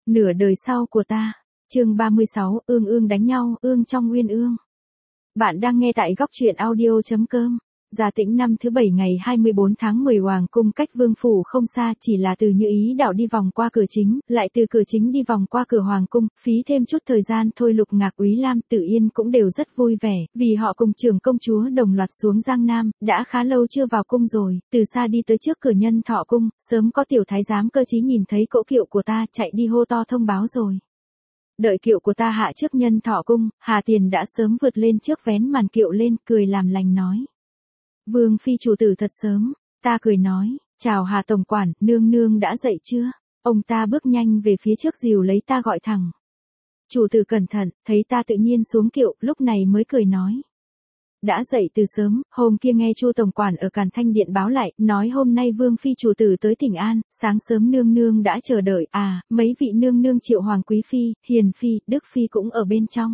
Nửa đời sau của ta. Chương 36, ương ương đánh nhau, ương trong uyên ương. Bạn đang nghe tại góc truyện audio.com. Gia Tĩnh năm thứ 7 ngày 24 tháng 10 Hoàng cung cách Vương phủ không xa, chỉ là từ Như Ý đảo đi vòng qua cửa chính, lại từ cửa chính đi vòng qua cửa Hoàng cung, phí thêm chút thời gian thôi. Lục Ngạc, Úy Lam, Tử Yên cũng đều rất vui vẻ, vì họ cùng trưởng công chúa đồng loạt xuống Giang Nam, đã khá lâu chưa vào cung rồi, từ xa đi tới trước cửa Nhân Thọ cung, sớm có tiểu thái giám Cơ Chí nhìn thấy cỗ kiệu của ta, chạy đi hô to thông báo rồi. Đợi kiệu của ta hạ trước Nhân Thọ cung, Hà Tiền đã sớm vượt lên trước vén màn kiệu lên, cười làm lành nói. Vương phi chủ tử thật sớm, ta cười nói, chào Hà tổng quản, nương nương đã dậy chưa? Ông ta bước nhanh về phía trước dìu lấy ta gọi thẳng. Chủ tử cẩn thận, thấy ta tự nhiên xuống kiệu, lúc này mới cười nói. Đã dậy từ sớm, hôm kia nghe Chu tổng quản ở Càn Thanh Điện báo lại, nói hôm nay Vương phi chủ tử tới Thỉnh An, sáng sớm nương nương đã chờ đợi, mấy vị nương nương Triệu Hoàng quý phi, Hiền phi, Đức phi cũng ở bên trong.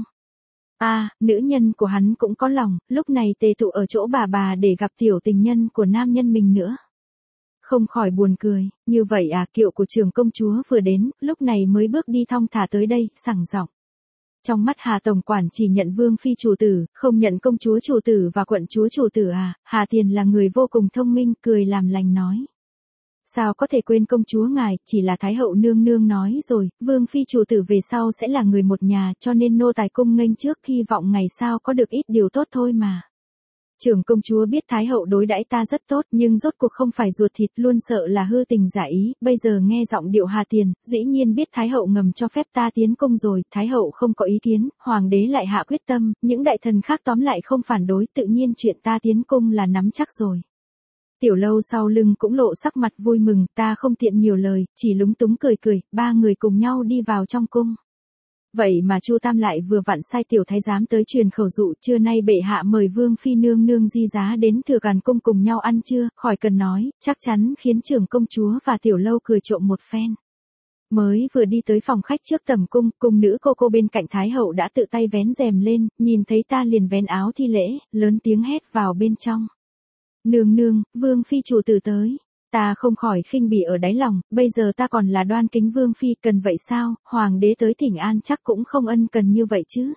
Nữ nhân của hắn cũng có lòng, lúc này tề tụ ở chỗ bà để gặp tiểu tình nhân của nam nhân mình nữa. Không khỏi buồn cười, như vậy kiệu của trưởng công chúa vừa đến, lúc này mới bước đi thong thả tới đây, sảng giọng. Trong mắt Hà tổng quản chỉ nhận Vương phi chủ tử, không nhận công chúa chủ tử và quận chúa chủ tử Hà Tiền là người vô cùng thông minh, cười làm lành nói. Sao có thể quên công chúa ngài, chỉ là Thái hậu nương nương nói rồi, Vương phi chủ tử về sau sẽ là người một nhà, cho nên nô tài cung nghênh trước, hy vọng ngày sau có được ít điều tốt thôi mà. Trưởng công chúa biết Thái hậu đối đãi ta rất tốt, nhưng rốt cuộc không phải ruột thịt, luôn sợ là hư tình giả ý, bây giờ nghe giọng điệu Hà Tiền, dĩ nhiên biết Thái hậu ngầm cho phép ta tiến cung rồi, Thái hậu không có ý kiến, hoàng đế lại hạ quyết tâm, những đại thần khác tóm lại không phản đối, tự nhiên chuyện ta tiến cung là nắm chắc rồi. Tiểu Lâu sau lưng cũng lộ sắc mặt vui mừng, ta không tiện nhiều lời, chỉ lúng túng cười cười, ba người cùng nhau đi vào trong cung. Vậy mà Chu Tam lại vừa vặn sai tiểu thái giám tới truyền khẩu dụ, trưa nay bệ hạ mời Vương phi nương nương di giá đến Thừa Càn cung cùng nhau ăn trưa, khỏi cần nói, chắc chắn khiến trưởng công chúa và Tiểu Lâu cười trộm một phen. Mới vừa đi tới phòng khách trước tẩm cung, cung nữ cô bên cạnh Thái hậu đã tự tay vén rèm lên, nhìn thấy ta liền vén áo thi lễ, lớn tiếng hét vào bên trong. Nương nương, Vương phi chủ tử tới. Ta không khỏi khinh bỉ ở đáy lòng, bây giờ ta còn là Đoan Kính Vương phi, cần vậy sao, hoàng đế tới Thỉnh An chắc cũng không ân cần như vậy chứ.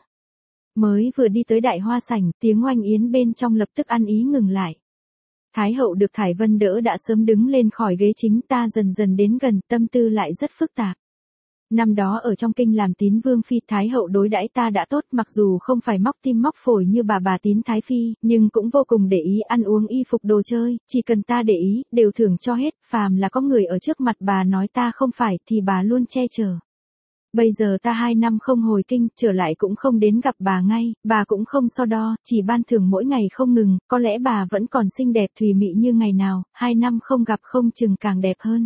Mới vừa đi tới đại hoa sảnh, tiếng oanh yến bên trong lập tức ăn ý ngừng lại. Thái hậu được Thải Vân đỡ đã sớm đứng lên khỏi ghế chính, ta dần dần đến gần, tâm tư lại rất phức tạp. Năm đó ở trong kinh làm Tín Vương phi, Thái hậu đối đãi ta đã tốt, mặc dù không phải móc tim móc phổi như bà Tín Thái phi, nhưng cũng vô cùng để ý ăn uống y phục đồ chơi, chỉ cần ta để ý, đều thưởng cho hết, phàm là có người ở trước mặt bà nói ta không phải thì bà luôn che chở. Bây giờ ta 2 năm không hồi kinh, trở lại cũng không đến gặp bà ngay, bà cũng không so đo, chỉ ban thưởng mỗi ngày không ngừng, có lẽ bà vẫn còn xinh đẹp thùy mị như ngày nào, 2 năm không gặp không chừng càng đẹp hơn.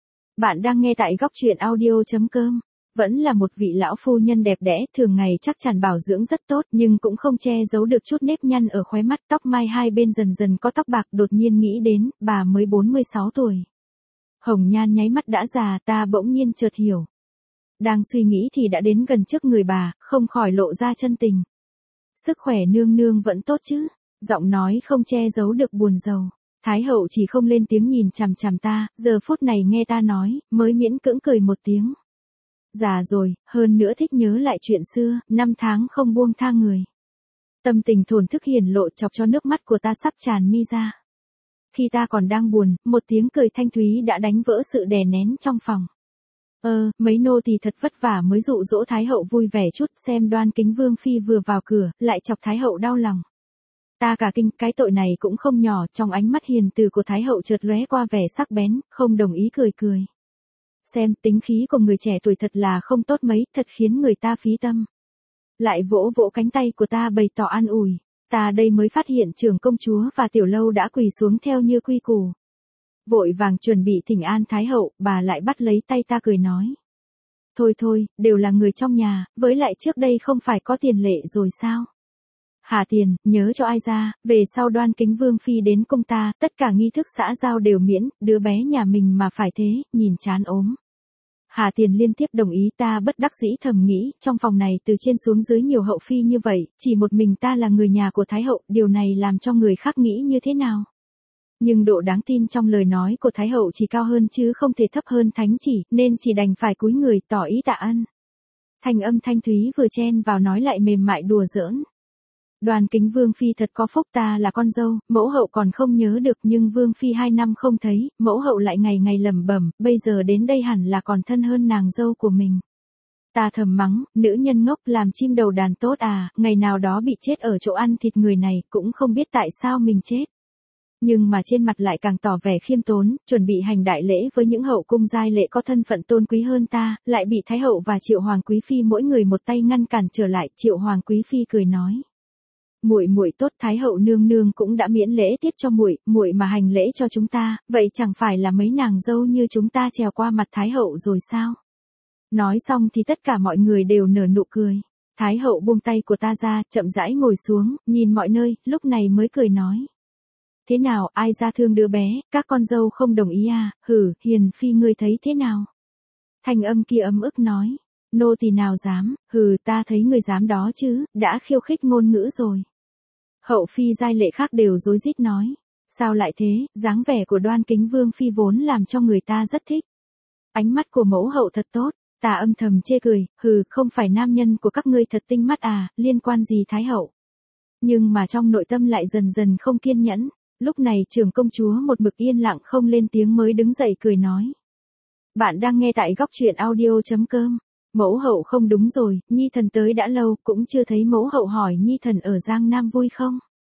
Bạn đang nghe tại góc truyện audio.com. Vẫn là một vị lão phu nhân đẹp đẽ, thường ngày chắc chắn bảo dưỡng rất tốt, nhưng cũng không che giấu được chút nếp nhăn ở khóe mắt, tóc mai hai bên dần dần có tóc bạc, đột nhiên nghĩ đến, bà mới 46 tuổi. Hồng nhan nháy mắt đã già, ta bỗng nhiên chợt hiểu. Đang suy nghĩ thì đã đến gần trước người bà, không khỏi lộ ra chân tình. Sức khỏe nương nương vẫn tốt chứ? Giọng nói không che giấu được buồn rầu. Thái hậu chỉ không lên tiếng nhìn chằm chằm ta, giờ phút này nghe ta nói, mới miễn cưỡng cười một tiếng. Già rồi, hơn nữa thích nhớ lại chuyện xưa, 5 tháng không buông tha người. Tâm tình thổn thức hiển lộ chọc cho nước mắt của ta sắp tràn mi ra. Khi ta còn đang buồn, một tiếng cười thanh thúy đã đánh vỡ sự đè nén trong phòng. Mấy nô tỳ thật vất vả mới dụ dỗ Thái hậu vui vẻ chút, xem Đoan Kính Vương phi vừa vào cửa, lại chọc Thái hậu đau lòng. Ta cả kinh, cái tội này cũng không nhỏ, trong ánh mắt hiền từ của Thái hậu chợt lóe qua vẻ sắc bén, không đồng ý cười. Xem, tính khí của người trẻ tuổi thật là không tốt mấy, thật khiến người ta phí tâm. Lại vỗ vỗ cánh tay của ta bày tỏ an ủi, ta đây mới phát hiện trưởng công chúa và Tiểu Lâu đã quỳ xuống theo như quy củ. Vội vàng chuẩn bị thỉnh an Thái hậu, bà lại bắt lấy tay ta cười nói. Thôi, đều là người trong nhà, với lại trước đây không phải có tiền lệ rồi sao? Hà Tiền, nhớ cho ai ra, về sau Đoan Kính Vương phi đến cung ta, tất cả nghi thức xã giao đều miễn, đứa bé nhà mình mà phải thế, nhìn chán ốm. Hà Tiền liên tiếp đồng ý, ta bất đắc dĩ thầm nghĩ, trong phòng này từ trên xuống dưới nhiều hậu phi như vậy, chỉ một mình ta là người nhà của Thái hậu, điều này làm cho người khác nghĩ như thế nào? Nhưng độ đáng tin trong lời nói của Thái hậu chỉ cao hơn chứ không thể thấp hơn thánh chỉ, nên chỉ đành phải cúi người tỏ ý tạ ân. Thanh âm thanh thúy vừa chen vào nói lại mềm mại đùa giỡn. Đoàn Kính Vương phi thật có phúc, ta là con dâu, mẫu hậu còn không nhớ được, nhưng Vương phi 2 năm không thấy, mẫu hậu lại ngày ngày lẩm bẩm, bây giờ đến đây hẳn là còn thân hơn nàng dâu của mình. Ta thầm mắng, nữ nhân ngốc làm chim đầu đàn tốt à, ngày nào đó bị chết ở chỗ ăn thịt người này, cũng không biết tại sao mình chết. Nhưng mà trên mặt lại càng tỏ vẻ khiêm tốn, chuẩn bị hành đại lễ với những hậu cung giai lệ có thân phận tôn quý hơn ta, lại bị Thái hậu và Triệu Hoàng quý phi mỗi người một tay ngăn cản trở lại. Triệu Hoàng quý phi cười nói: "Muội muội tốt, Thái hậu nương nương cũng đã miễn lễ tiết cho muội, muội mà hành lễ cho chúng ta, vậy chẳng phải là mấy nàng dâu như chúng ta trèo qua mặt Thái hậu rồi sao?" Nói xong thì tất cả mọi người đều nở nụ cười. Thái hậu buông tay của ta ra, chậm rãi ngồi xuống, nhìn mọi nơi, lúc này mới cười nói: "Thế nào, ai ra thương đứa bé, các con dâu không đồng ý à, hử, hiền phi ngươi thấy thế nào?" Thanh âm kia ấm ức nói: "Nô tỳ nào dám, hừ, ta thấy người dám đó chứ, đã khiêu khích ngôn ngữ rồi." Hậu phi giai lệ khác đều rối rít nói: "Sao lại thế?" Dáng vẻ của Đoan Kính Vương phi vốn làm cho người ta rất thích. Ánh mắt của mẫu hậu thật tốt. Ta âm thầm chê cười, hừ, không phải nam nhân của các ngươi thật tinh mắt à, liên quan gì Thái hậu. Nhưng mà trong nội tâm lại dần dần không kiên nhẫn. Lúc này trưởng công chúa một mực yên lặng không lên tiếng mới đứng dậy cười nói: "Bạn đang nghe tại góc truyện audio.com. Mẫu hậu không đúng rồi, Nhi thần tới đã lâu, cũng chưa thấy mẫu hậu, hỏi Nhi thần ở Giang Nam vui không?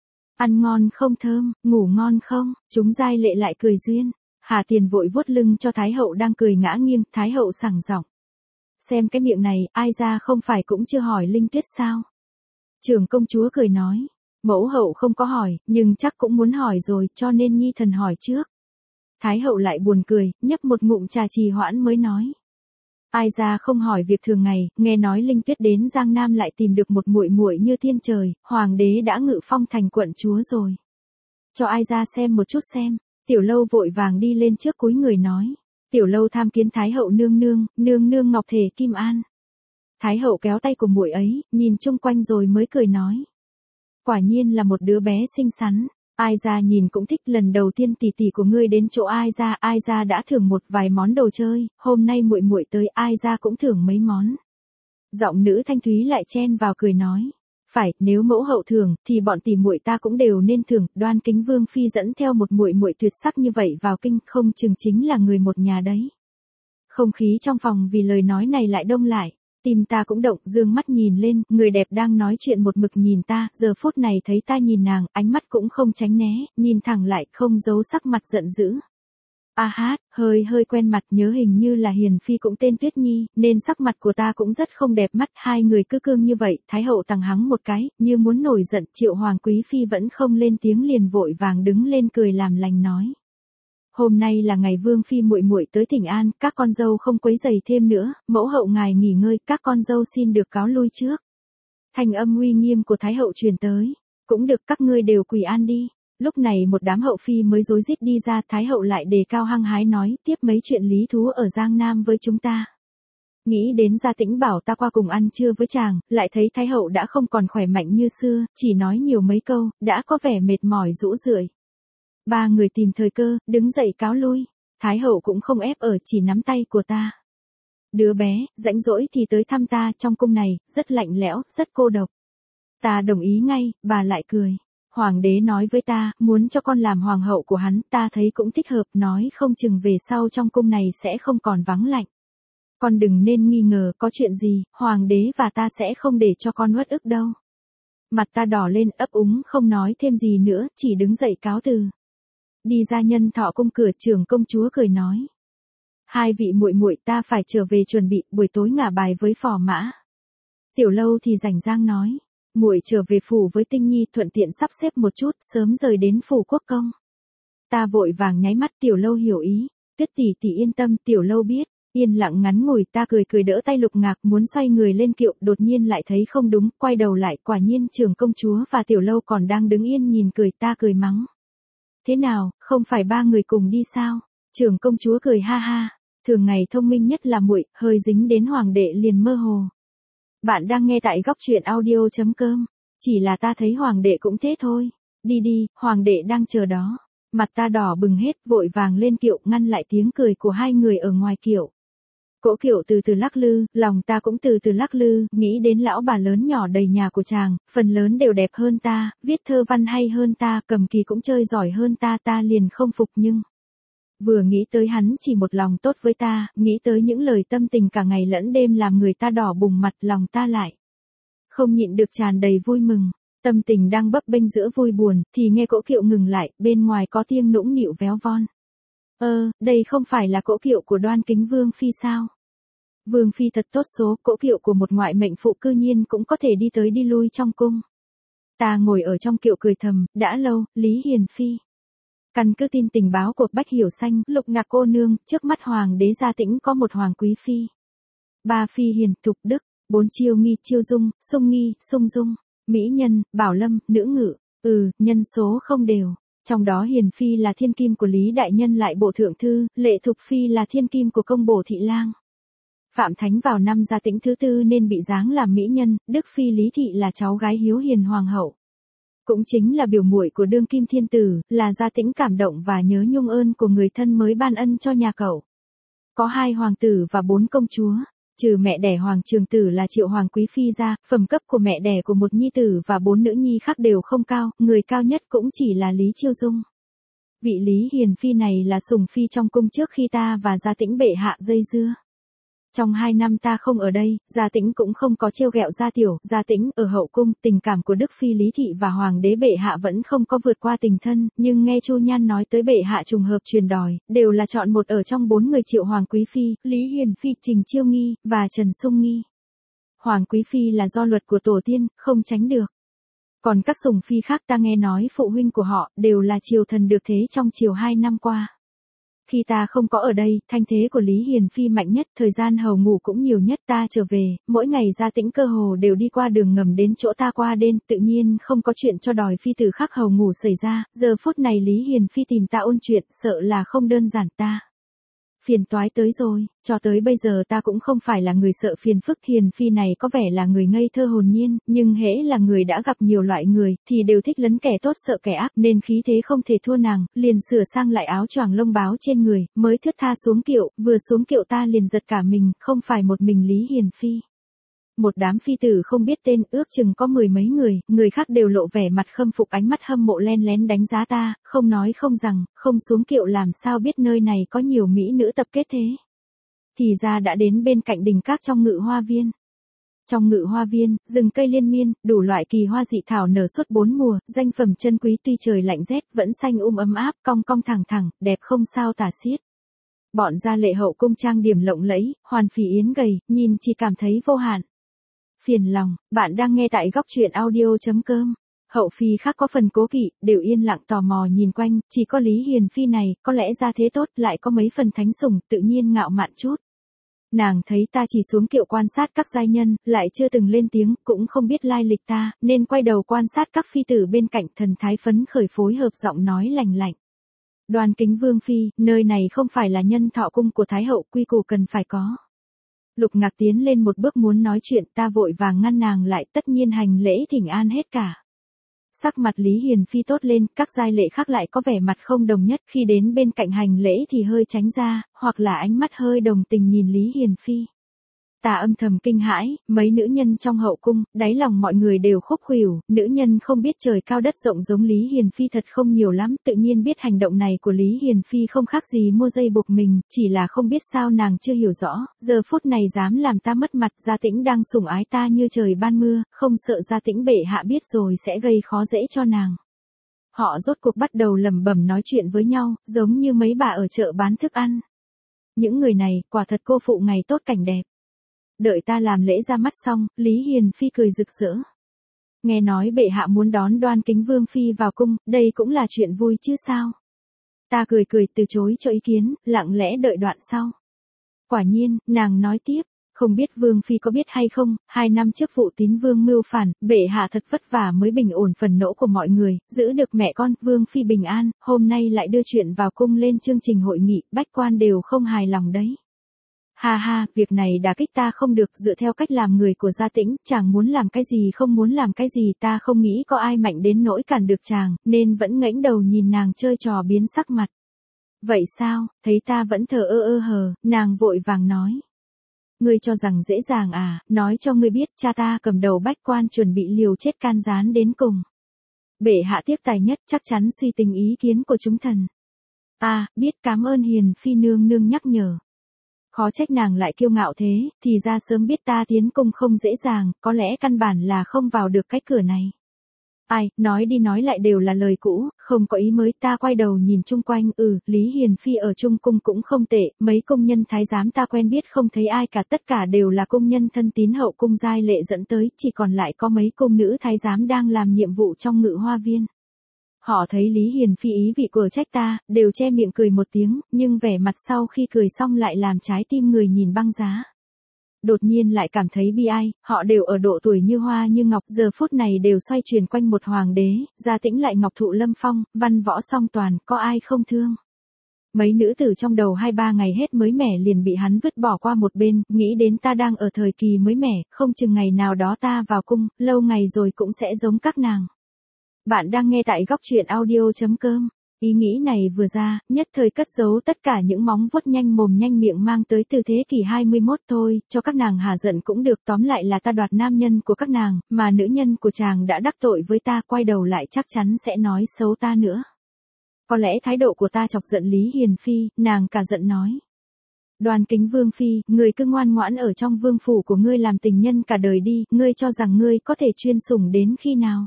Ăn ngon không thơm, ngủ ngon không?" Chúng giai lệ lại cười duyên. Hà Tiền vội vuốt lưng cho Thái hậu đang cười ngã nghiêng. Thái hậu sảng giọng: "Xem cái miệng này, ai ra không phải cũng chưa hỏi Linh Tuyết sao?" Trưởng công chúa cười nói: "Mẫu hậu không có hỏi, nhưng chắc cũng muốn hỏi rồi, cho nên Nhi thần hỏi trước." Thái hậu lại buồn cười, nhấp một ngụm trà trì hoãn mới nói: "Ai ra không hỏi việc thường ngày, nghe nói Linh Tuyết đến Giang Nam lại tìm được một muội muội như thiên trời, hoàng đế đã ngự phong thành quận chúa rồi. Cho ai ra xem một chút xem." Tiểu Lâu vội vàng đi lên trước cúi người nói: "Tiểu Lâu tham kiến Thái hậu nương nương, nương nương ngọc thể kim an." Thái hậu kéo tay của muội ấy, nhìn chung quanh rồi mới cười nói: "Quả nhiên là một đứa bé xinh xắn, ai ra nhìn cũng thích, lần đầu tiên tỷ tỷ của ngươi đến chỗ ai ra đã thưởng một vài món đồ chơi, hôm nay muội muội tới ai ra cũng thưởng mấy món." Giọng nữ thanh thúy lại chen vào cười nói: "Phải, nếu mẫu hậu thưởng, thì bọn tỷ muội ta cũng đều nên thưởng." Đoan Kính Vương phi dẫn theo một muội muội tuyệt sắc như vậy vào kinh, không chừng chính là người một nhà đấy. Không khí trong phòng vì lời nói này lại đông lại. Tim ta cũng động, dương mắt nhìn lên, người đẹp đang nói chuyện một mực nhìn ta, giờ phút này thấy ta nhìn nàng, ánh mắt cũng không tránh né, nhìn thẳng lại, không giấu sắc mặt giận dữ. A hát, hơi quen mặt, nhớ hình như là hiền phi cũng tên Tuyết Nhi, nên sắc mặt của ta cũng rất không đẹp mắt. Hai người cứ cương như vậy. Thái hậu tằng hắng một cái, như muốn nổi giận. Triệu Hoàng quý phi vẫn không lên tiếng, liền vội vàng đứng lên cười làm lành nói: "Hôm nay là ngày Vương phi muội muội tới thỉnh an, các con dâu không quấy rầy thêm nữa, mẫu hậu ngài nghỉ ngơi, các con dâu xin được cáo lui trước." Thanh âm uy nghiêm của Thái hậu truyền tới: "Cũng được, các ngươi đều quỳ an đi." Lúc này một đám hậu phi mới rối rít đi ra. Thái hậu lại đề cao hăng hái nói tiếp mấy chuyện lý thú ở Giang Nam với chúng ta. Nghĩ đến Gia Tĩnh bảo ta qua cùng ăn trưa với chàng, lại thấy Thái hậu đã không còn khỏe mạnh như xưa, chỉ nói nhiều mấy câu, đã có vẻ mệt mỏi rũ rượi. Ba người tìm thời cơ, đứng dậy cáo lui. Thái hậu cũng không ép ở, chỉ nắm tay của ta: "Đứa bé, rảnh rỗi thì tới thăm ta, trong cung này, rất lạnh lẽo, rất cô độc." Ta đồng ý ngay, bà lại cười: "Hoàng đế nói với ta, muốn cho con làm hoàng hậu của hắn, ta thấy cũng thích hợp, nói không chừng về sau trong cung này sẽ không còn vắng lạnh. Con đừng nên nghi ngờ, có chuyện gì, hoàng đế và ta sẽ không để cho con uất ức đâu." Mặt ta đỏ lên, ấp úng không nói thêm gì nữa, chỉ đứng dậy cáo từ. Đi ra Nhân Thọ cung cửa, trưởng công chúa cười nói: "Hai vị muội muội, ta phải trở về chuẩn bị, buổi tối ngả bài với phò mã." Tiểu Lâu thì rảnh rang nói: "Muội trở về phủ với Tinh Nhi, thuận tiện sắp xếp một chút, sớm rời đến phủ quốc công." Ta vội vàng nháy mắt. Tiểu Lâu hiểu ý: "Tuyết tỷ tỷ yên tâm." Tiểu Lâu biết. Yên lặng ngắn ngủi. Ta cười đỡ tay Lục Ngạc muốn xoay người lên kiệu, đột nhiên lại thấy không đúng, quay đầu lại, quả nhiên trưởng công chúa và Tiểu Lâu còn đang đứng yên nhìn cười. Ta cười mắng: "Thế nào, không phải ba người cùng đi sao?" Trưởng công chúa cười ha ha: "Thường ngày thông minh nhất là muội, hơi dính đến hoàng đệ liền mơ hồ." Bạn đang nghe tại góc truyện audio.com. Chỉ là ta thấy hoàng đệ cũng thế thôi. Đi đi, hoàng đệ đang chờ đó. Mặt ta đỏ bừng hết, vội vàng lên kiệu ngăn lại tiếng cười của hai người ở ngoài kiệu. Cỗ kiệu từ từ lắc lư, lòng ta cũng từ từ lắc lư, nghĩ đến lão bà lớn nhỏ đầy nhà của chàng, phần lớn đều đẹp hơn ta, viết thơ văn hay hơn ta, cầm kỳ cũng chơi giỏi hơn ta, ta liền không phục nhưng... Vừa nghĩ tới hắn chỉ một lòng tốt với ta, nghĩ tới những lời tâm tình cả ngày lẫn đêm làm người ta đỏ bừng mặt, lòng ta lại không nhịn được tràn đầy vui mừng. Tâm tình đang bấp bênh giữa vui buồn, thì nghe cỗ kiệu ngừng lại, bên ngoài có tiếng nũng nịu véo von. Đây không phải là cỗ kiệu của Đoan Kính Vương phi sao? Vương phi thật tốt số, cỗ kiệu của một ngoại mệnh phụ cư nhiên cũng có thể đi tới đi lui trong cung. Ta ngồi ở trong kiệu cười thầm, đã lâu, Lý Hiền phi. Căn cứ tin tình báo của Bách Hiểu Xanh, Lục Ngạc cô nương, trước mắt hoàng đế Gia Tĩnh có một hoàng quý phi. 3 phi hiền, thục đức, 4 chiêu nghi, chiêu dung, sung nghi, sung dung, mỹ nhân, bảo lâm, nữ ngự, nhân số không đều. Trong đó hiền phi là thiên kim của Lý đại nhân lại bộ thượng thư, lệ thục phi là thiên kim của công bổ thị lang. Phạm Thánh vào năm Gia Tĩnh thứ 4 nên bị giáng làm mỹ nhân, Đức phi Lý thị là cháu gái hiếu hiền hoàng hậu. Cũng chính là biểu muội của đương kim thiên tử, là Gia Tĩnh cảm động và nhớ nhung ơn của người thân mới ban ân cho nhà cậu. Có 2 hoàng tử và 4 công chúa, trừ mẹ đẻ hoàng trường tử là Triệu hoàng quý phi ra, phẩm cấp của mẹ đẻ của một nhi tử và 4 nữ nhi khác đều không cao, người cao nhất cũng chỉ là Lý Chiêu Dung. Vị Lý Hiền phi này là sủng phi trong cung trước khi ta và Gia Tĩnh bệ hạ dây dưa. Trong 2 năm ta không ở đây, Gia Tĩnh cũng không có trêu ghẹo Gia Tiểu, Gia Tĩnh ở hậu cung, tình cảm của Đức phi Lý thị và hoàng đế bệ hạ vẫn không có vượt qua tình thân, nhưng nghe Chu Nhan nói tới bệ hạ trùng hợp truyền đòi, đều là chọn một ở trong 4 người Triệu hoàng quý phi, Lý Hiền phi, Trình Chiêu nghi và Trần Sung nghi. Hoàng quý phi là do luật của tổ tiên, không tránh được. Còn các sủng phi khác ta nghe nói phụ huynh của họ đều là triều thần được thế trong triều 2 năm qua. Khi ta không có ở đây, thanh thế của Lý Hiền phi mạnh nhất, thời gian hầu ngủ cũng nhiều nhất, ta trở về, mỗi ngày Gia Tĩnh cơ hồ đều đi qua đường ngầm đến chỗ ta qua đêm, tự nhiên không có chuyện cho đòi phi tử khác hầu ngủ xảy ra, giờ phút này Lý Hiền phi tìm ta ôn chuyện, sợ là không đơn giản ta. Phiền toái tới rồi, cho tới bây giờ ta cũng không phải là người sợ phiền phức, Hiền phi này có vẻ là người ngây thơ hồn nhiên, nhưng hễ là người đã gặp nhiều loại người, thì đều thích lấn kẻ tốt sợ kẻ ác, nên khí thế không thể thua nàng, liền sửa sang lại áo choàng lông báo trên người, mới thướt tha xuống kiệu, vừa xuống kiệu ta liền giật cả mình, không phải một mình Lý Hiền phi. Một đám phi tử không biết tên, ước chừng có 10 mấy người khác đều lộ vẻ mặt khâm phục, ánh mắt hâm mộ len lén đánh giá ta, không nói không rằng, không xuống kiệu làm sao biết nơi này có nhiều mỹ nữ tập kết thế. Thì ra đã đến bên cạnh đình các trong Ngự Hoa Viên. Trong Ngự Hoa Viên, rừng cây liên miên, đủ loại kỳ hoa dị thảo nở suốt 4 mùa, danh phẩm chân quý tuy trời lạnh rét, vẫn xanh ấm áp, cong cong thẳng thẳng, đẹp không sao tả xiết. Bọn gia lệ hậu cung trang điểm lộng lẫy, hoàn phì yến gầy, nhìn chỉ cảm thấy vô hạn. Phiền lòng, bạn đang nghe tại góc truyện audio.com. Hậu phi khác có phần cố kỵ, đều yên lặng tò mò nhìn quanh, chỉ có Lý Hiền phi này, có lẽ ra thế tốt, lại có mấy phần thánh sủng, tự nhiên ngạo mạn chút. Nàng thấy ta chỉ xuống kiệu quan sát các giai nhân, lại chưa từng lên tiếng, cũng không biết lai lịch ta, nên quay đầu quan sát các phi tử bên cạnh, thần thái phấn khởi phối hợp giọng nói lành lạnh. Đoan Kính Vương phi, nơi này không phải là nhân thọ cung của Thái hậu, quy củ cần phải có. Lục Ngạc tiến lên một bước muốn nói chuyện, ta vội vàng ngăn nàng lại, tất nhiên hành lễ thỉnh an hết cả. Sắc mặt Lý Hiền phi tốt lên, các giai lệ khác lại có vẻ mặt không đồng nhất, khi đến bên cạnh hành lễ thì hơi tránh ra, hoặc là ánh mắt hơi đồng tình nhìn Lý Hiền phi. Ta âm thầm kinh hãi, mấy nữ nhân trong hậu cung, đáy lòng mọi người đều khúc khuỷu, nữ nhân không biết trời cao đất rộng giống Lý Hiền phi thật không nhiều lắm, tự nhiên biết hành động này của Lý Hiền phi không khác gì mua dây buộc mình, chỉ là không biết sao nàng chưa hiểu rõ, giờ phút này dám làm ta mất mặt, Gia Tĩnh đang sủng ái ta như trời ban mưa, không sợ Gia Tĩnh bệ hạ biết rồi sẽ gây khó dễ cho nàng. Họ rốt cuộc bắt đầu lẩm bẩm nói chuyện với nhau, giống như mấy bà ở chợ bán thức ăn. Những người này, quả thật cô phụ ngày tốt cảnh đẹp. Đợi ta làm lễ ra mắt xong, Lý Hiền phi cười rực rỡ. Nghe nói bệ hạ muốn đón Đoan Kính Vương phi vào cung, đây cũng là chuyện vui chứ sao. Ta cười từ chối cho ý kiến, lặng lẽ đợi đoạn sau. Quả nhiên, nàng nói tiếp, không biết Vương phi có biết hay không, 2 năm trước vụ Tín Vương mưu phản, bệ hạ thật vất vả mới bình ổn phần nỗ của mọi người, giữ được mẹ con, Vương phi bình an, hôm nay lại đưa chuyện vào cung lên chương trình hội nghị, bách quan đều không hài lòng đấy. Ha ha, việc này đả kích ta không được, dựa theo cách làm người của Gia Tĩnh, chàng muốn làm cái gì không muốn làm cái gì, ta không nghĩ có ai mạnh đến nỗi cản được chàng, nên vẫn ngẩng đầu nhìn nàng chơi trò biến sắc mặt. Vậy sao, thấy ta vẫn thờ ơ hờ, nàng vội vàng nói. Ngươi cho rằng dễ dàng à, nói cho ngươi biết, cha ta cầm đầu bách quan chuẩn bị liều chết can gián đến cùng. Bệ hạ tiếc tài nhất, chắc chắn suy tình ý kiến của chúng thần. Biết, cảm ơn hiền phi nương nương nhắc nhở. Khó trách nàng lại kiêu ngạo thế, thì ra sớm biết ta tiến cung không dễ dàng, có lẽ căn bản là không vào được cái cửa này. Nói đi nói lại đều là lời cũ, không có ý mới. Ta quay đầu nhìn chung quanh, Lý Hiền Phi ở Trung Cung cũng không tệ, mấy công nhân thái giám ta quen biết không thấy ai cả, tất cả đều là công nhân thân tín hậu cung giai lệ dẫn tới, chỉ còn lại có mấy công nữ thái giám đang làm nhiệm vụ trong ngự hoa viên. Họ thấy Lý Hiền Phi ý vị của trách ta, đều che miệng cười một tiếng, nhưng vẻ mặt sau khi cười xong lại làm trái tim người nhìn băng giá. Đột nhiên lại cảm thấy bi ai, họ đều ở độ tuổi như hoa như ngọc, giờ phút này đều xoay chuyển quanh một hoàng đế, Gia Tĩnh lại ngọc thụ lâm phong, văn võ song toàn, có ai không thương. Mấy nữ tử trong đầu 2-3 ngày hết mới mẻ liền bị hắn vứt bỏ qua một bên, nghĩ đến ta đang ở thời kỳ mới mẻ, không chừng ngày nào đó ta vào cung, lâu ngày rồi cũng sẽ giống các nàng. Bạn đang nghe tại góc truyện audio.com. Ý nghĩ này vừa ra, nhất thời cất giấu tất cả những móng vuốt nhanh mồm nhanh miệng mang tới từ thế kỷ 21 thôi, cho các nàng hả giận cũng được, tóm lại là ta đoạt nam nhân của các nàng, mà nữ nhân của chàng đã đắc tội với ta, quay đầu lại chắc chắn sẽ nói xấu ta nữa. Có lẽ thái độ của ta chọc giận Lý Hiền Phi, nàng cả giận nói. Đoan Kính Vương Phi, người cứ ngoan ngoãn ở trong vương phủ của ngươi làm tình nhân cả đời đi, ngươi cho rằng ngươi có thể chuyên sủng đến khi nào?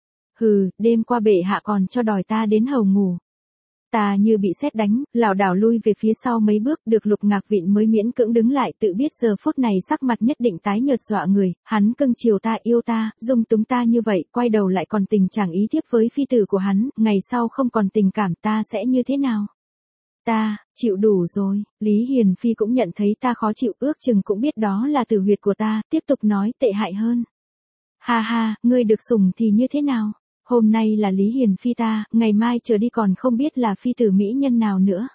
Hừ, đêm qua bệ hạ còn cho đòi ta đến hầu ngủ. Ta như bị sét đánh, lảo đảo lui về phía sau mấy bước, được Lục Ngạc Vịn mới miễn cưỡng đứng lại, tự biết giờ phút này sắc mặt nhất định tái nhợt dọa người, hắn cưng chiều ta, yêu ta, dung túng ta như vậy, quay đầu lại còn tình chẳng ý thiếp với phi tử của hắn, ngày sau không còn tình cảm ta sẽ như thế nào? Ta, chịu đủ rồi. Lý Hiền Phi cũng nhận thấy ta khó chịu, ước chừng cũng biết đó là tử huyệt của ta, tiếp tục nói tệ hại hơn. Ha ha, ngươi được sủng thì như thế nào? Hôm nay là Lý Hiền Phi ta, ngày mai trở đi còn không biết là phi tử mỹ nhân nào nữa.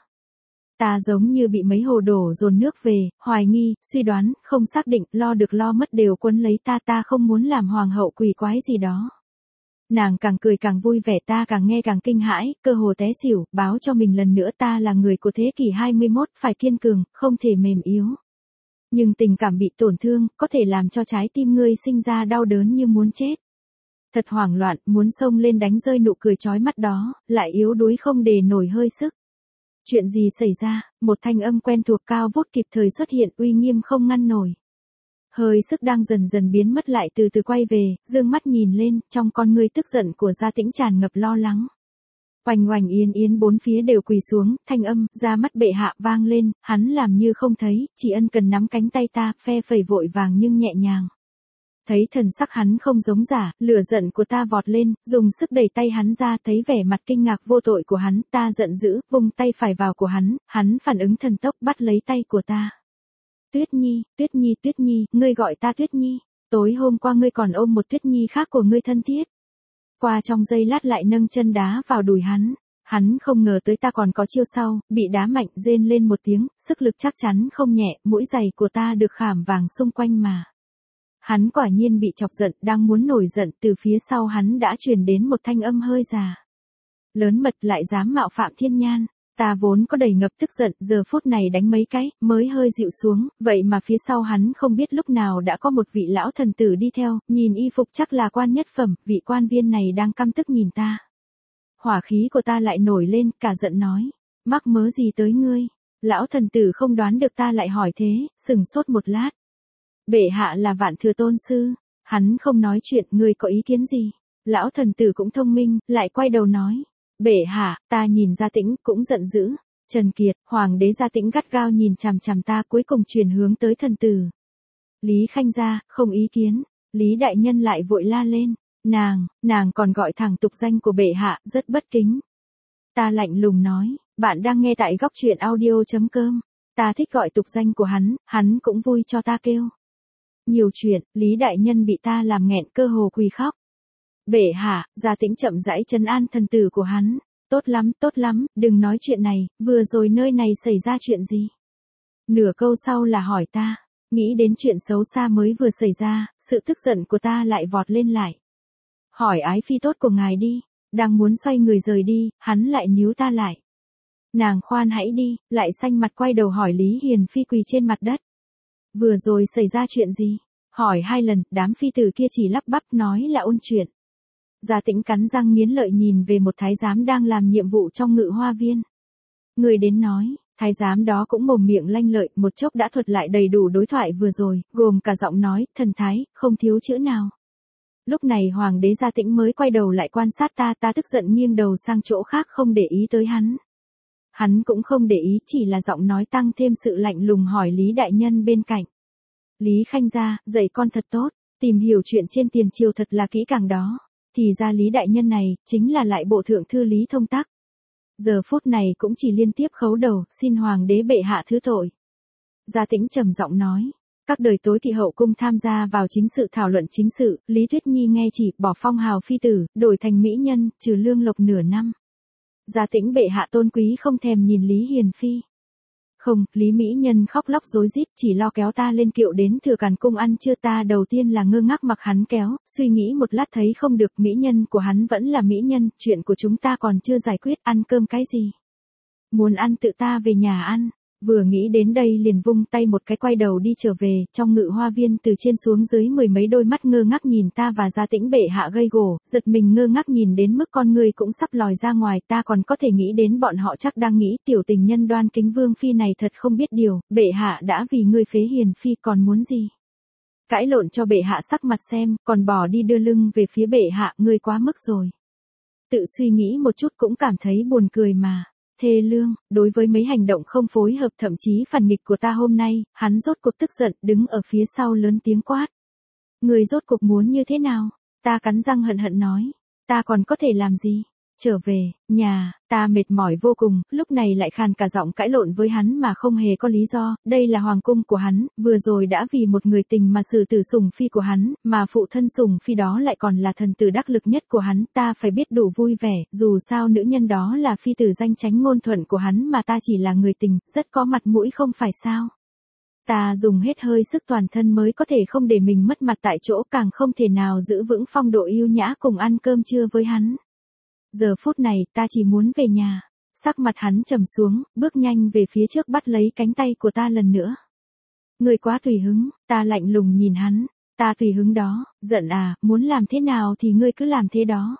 Ta giống như bị mấy hồ đổ dồn nước về, hoài nghi, suy đoán, không xác định, lo được lo mất đều quấn lấy ta không muốn làm hoàng hậu quỷ quái gì đó. Nàng càng cười càng vui vẻ, ta càng nghe càng kinh hãi, cơ hồ té xỉu, báo cho mình lần nữa ta là người của thế kỷ 21, phải kiên cường, không thể mềm yếu. Nhưng tình cảm bị tổn thương, có thể làm cho trái tim ngươi sinh ra đau đớn như muốn chết. Thật hoảng loạn, muốn xông lên đánh rơi nụ cười chói mắt đó, lại yếu đuối không để nổi hơi sức. Chuyện gì xảy ra? Một thanh âm quen thuộc cao vút kịp thời xuất hiện, uy nghiêm không ngăn nổi. Hơi sức đang dần dần biến mất lại từ từ quay về, dương mắt nhìn lên, trong con ngươi tức giận của Gia Tĩnh tràn ngập lo lắng. Oanh oanh yến yến bốn phía đều quỳ xuống, thanh âm, ra mắt bệ hạ vang lên, hắn làm như không thấy, chỉ ân cần nắm cánh tay ta, phe phẩy vội vàng nhưng nhẹ nhàng. Thấy thần sắc hắn không giống giả, lửa giận của ta vọt lên, dùng sức đẩy tay hắn ra, thấy vẻ mặt kinh ngạc vô tội của hắn, ta giận dữ, vung tay phải vào của hắn phản ứng thần tốc bắt lấy tay của ta. Tuyết Nhi, Tuyết Nhi, Tuyết Nhi, ngươi gọi ta Tuyết Nhi, tối hôm qua ngươi còn ôm một Tuyết Nhi khác của ngươi thân thiết. Qua trong giây lát lại nâng chân đá vào đùi hắn không ngờ tới ta còn có chiêu sau, bị đá mạnh rên lên một tiếng, sức lực chắc chắn không nhẹ, mũi giày của ta được khảm vàng xung quanh mà. Hắn quả nhiên bị chọc giận, đang muốn nổi giận, từ phía sau hắn đã truyền đến một thanh âm hơi già. Lớn mật lại dám mạo phạm thiên nhan, ta vốn có đầy ngập tức giận, giờ phút này đánh mấy cái, mới hơi dịu xuống, vậy mà phía sau hắn không biết lúc nào đã có một vị lão thần tử đi theo, nhìn y phục chắc là quan nhất phẩm, vị quan viên này đang căm tức nhìn ta. Hỏa khí của ta lại nổi lên, cả giận nói, mắc mớ gì tới ngươi? Lão thần tử không đoán được ta lại hỏi thế, sừng sốt một lát. Bệ hạ là Vạn Thừa Tôn Sư, hắn không nói chuyện, ngươi có ý kiến gì? Lão thần tử cũng thông minh, lại quay đầu nói. Bệ hạ, ta nhìn Gia Tĩnh, cũng giận dữ. Trần Kiệt, hoàng đế Gia Tĩnh gắt gao nhìn chằm chằm ta, cuối cùng chuyển hướng tới thần tử. Lý Khanh gia, không ý kiến. Lý đại nhân lại vội la lên. Nàng còn gọi thẳng tục danh của bệ hạ, rất bất kính. Ta lạnh lùng nói, bạn đang nghe tại góc truyện audio.com. Ta thích gọi tục danh của hắn cũng vui cho ta kêu. Nhiều chuyện, Lý đại nhân bị ta làm nghẹn cơ hồ quỳ khóc. Bệ hạ, Gia Tĩnh chậm rãi trấn an thần tử của hắn. Tốt lắm, đừng nói chuyện này, vừa rồi nơi này xảy ra chuyện gì? Nửa câu sau là hỏi ta, nghĩ đến chuyện xấu xa mới vừa xảy ra, sự tức giận của ta lại vọt lên lại. Hỏi ái phi tốt của ngài đi, đang muốn xoay người rời đi, hắn lại níu ta lại. Nàng khoan hãy đi, lại xanh mặt quay đầu hỏi Lý Hiền Phi quỳ trên mặt đất. Vừa rồi xảy ra chuyện gì? Hỏi 2 lần, đám phi tử kia chỉ lắp bắp nói là ôn chuyện. Gia Tĩnh cắn răng nghiến lợi nhìn về một thái giám đang làm nhiệm vụ trong Ngự Hoa Viên. Người đến nói, thái giám đó cũng mồm miệng lanh lợi, một chốc đã thuật lại đầy đủ đối thoại vừa rồi, gồm cả giọng nói, thần thái, không thiếu chữ nào. Lúc này hoàng đế Gia Tĩnh mới quay đầu lại quan sát ta tức giận nghiêng đầu sang chỗ khác không để ý tới hắn. Hắn cũng không để ý, chỉ là giọng nói tăng thêm sự lạnh lùng hỏi Lý đại nhân bên cạnh. Lý Khanh gia, dạy con thật tốt, tìm hiểu chuyện trên tiền triều thật là kỹ càng đó. Thì ra Lý đại nhân này, chính là lại bộ thượng thư Lý Thông Tắc. Giờ phút này cũng chỉ liên tiếp khấu đầu, xin hoàng đế bệ hạ thứ tội. Gia Tĩnh trầm giọng nói, các đời tối kỵ hậu cung tham gia vào chính sự thảo luận chính sự, Lý Tuyết Nhi nghe chỉ, bỏ phong hào phi tử, đổi thành mỹ nhân, trừ lương lộc nửa năm. Gia Tĩnh bệ hạ tôn quý không thèm nhìn Lý Hiền Phi. Không, Lý mỹ nhân khóc lóc rối rít, chỉ lo kéo ta lên kiệu đến Thừa Càn cung ăn trưa. Ta đầu tiên là ngơ ngác mặc hắn kéo, suy nghĩ một lát thấy không được, mỹ nhân của hắn vẫn là mỹ nhân, chuyện của chúng ta còn chưa giải quyết, ăn cơm cái gì? Muốn ăn tự ta về nhà ăn. Vừa nghĩ đến đây liền vung tay một cái quay đầu đi trở về, trong Ngự Hoa Viên từ trên xuống dưới 10 mấy đôi mắt ngơ ngác nhìn ta và Gia Tĩnh bệ hạ gây gổ, giật mình ngơ ngác nhìn đến mức con người cũng sắp lòi ra ngoài. Ta còn có thể nghĩ đến bọn họ chắc đang nghĩ tiểu tình nhân Đoan Kính Vương Phi này thật không biết điều, bệ hạ đã vì ngươi phế Hiền Phi còn muốn gì? Cãi lộn cho bệ hạ sắc mặt xem, còn bỏ đi đưa lưng về phía bệ hạ, ngươi quá mức rồi. Tự suy nghĩ một chút cũng cảm thấy buồn cười mà. Thê lương, đối với mấy hành động không phối hợp thậm chí phản nghịch của ta hôm nay, hắn rốt cuộc tức giận, đứng ở phía sau lớn tiếng quát. Người rốt cuộc muốn như thế nào? Ta cắn răng hận hận nói. Ta còn có thể làm gì? Trở về, nhà, ta mệt mỏi vô cùng, lúc này lại khàn cả giọng cãi lộn với hắn mà không hề có lý do, đây là hoàng cung của hắn, vừa rồi đã vì một người tình mà xử tử Sủng Phi của hắn, mà phụ thân Sủng Phi đó lại còn là thần tử đắc lực nhất của hắn, ta phải biết đủ vui vẻ, dù sao nữ nhân đó là phi tử danh chánh ngôn thuận của hắn mà ta chỉ là người tình, rất có mặt mũi không phải sao. Ta dùng hết hơi sức toàn thân mới có thể không để mình mất mặt tại chỗ, càng không thể nào giữ vững phong độ yêu nhã cùng ăn cơm trưa với hắn. Giờ phút này ta chỉ muốn về nhà. Sắc mặt hắn trầm xuống, bước nhanh về phía trước bắt lấy cánh tay của ta lần nữa. Người quá tùy hứng, ta lạnh lùng nhìn hắn. Ta tùy hứng đó, giận à, muốn làm thế nào thì ngươi cứ làm thế đó.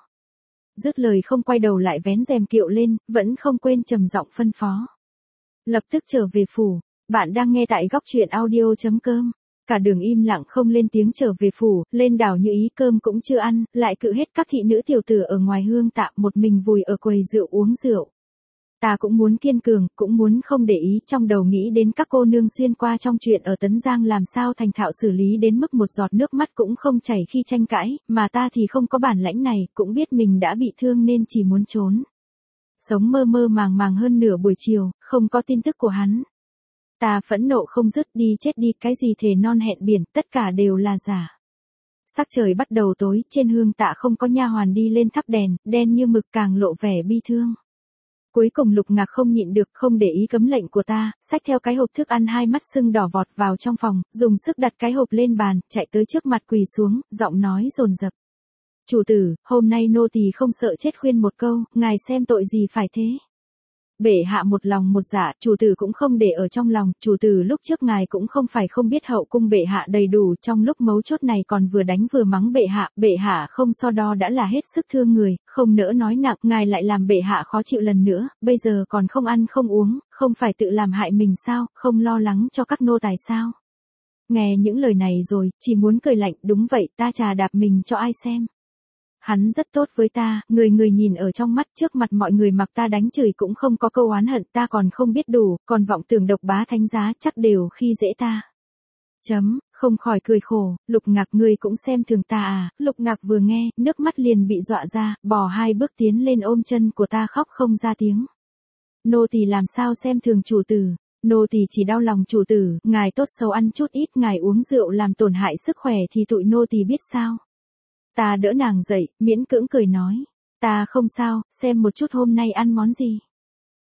Dứt lời không quay đầu lại vén rèm kiệu lên, vẫn không quên trầm giọng phân phó. Lập tức trở về phủ. Bạn đang nghe tại góc truyện audio.com. Cả đường im lặng không lên tiếng trở về phủ, lên đảo Như Ý cơm cũng chưa ăn, lại cự hết các thị nữ tiểu tử ở ngoài hương tạ, một mình vùi ở quầy rượu uống rượu. Ta cũng muốn kiên cường, cũng muốn không để ý, trong đầu nghĩ đến các cô nương xuyên qua trong chuyện ở Tấn Giang làm sao thành thạo xử lý đến mức một giọt nước mắt cũng không chảy khi tranh cãi, mà ta thì không có bản lãnh này, cũng biết mình đã bị thương nên chỉ muốn trốn. Sống mơ mơ màng màng hơn nửa buổi chiều, không có tin tức của hắn. Ta phẫn nộ không dứt, đi chết đi, cái gì thề non hẹn biển, tất cả đều là giả. Sắc trời bắt đầu tối, trên hương tạ không có nha hoàn đi lên thắp đèn, đen như mực càng lộ vẻ bi thương. Cuối cùng Lục Ngạc không nhịn được, không để ý cấm lệnh của ta, xách theo cái hộp thức ăn, hai mắt sưng đỏ vọt vào trong phòng, dùng sức đặt cái hộp lên bàn, chạy tới trước mặt quỳ xuống, giọng nói dồn dập. Chủ tử, hôm nay nô tỳ không sợ chết khuyên một câu, ngài xem tội gì phải thế? Bệ hạ một lòng một dạ, chủ tử cũng không để ở trong lòng, chủ tử lúc trước ngài cũng không phải không biết hậu cung bệ hạ đầy đủ, trong lúc mấu chốt này còn vừa đánh vừa mắng bệ hạ không so đo đã là hết sức thương người, không nỡ nói nặng, ngài lại làm bệ hạ khó chịu lần nữa, bây giờ còn không ăn không uống, không phải tự làm hại mình sao, không lo lắng cho các nô tài sao? Nghe những lời này rồi, chỉ muốn cười lạnh, đúng vậy, ta chà đạp mình cho ai xem. Hắn rất tốt với ta, người nhìn ở trong mắt, trước mặt mọi người mặc ta đánh chửi cũng không có câu oán hận, ta còn không biết đủ, còn vọng tưởng độc bá thánh giá, chắc đều khi dễ ta. Không khỏi cười khổ, Lục Ngạc ngươi cũng xem thường ta à? Lục Ngạc vừa nghe, nước mắt liền bị dọa ra, bò 2 bước tiến lên ôm chân của ta khóc không ra tiếng. Nô tỳ làm sao xem thường chủ tử? Nô tỳ chỉ đau lòng chủ tử, ngài tốt xấu ăn chút ít, ngài uống rượu làm tổn hại sức khỏe thì tụi nô tỳ biết sao? Ta đỡ nàng dậy, miễn cưỡng cười nói. Ta không sao, xem một chút hôm nay ăn món gì.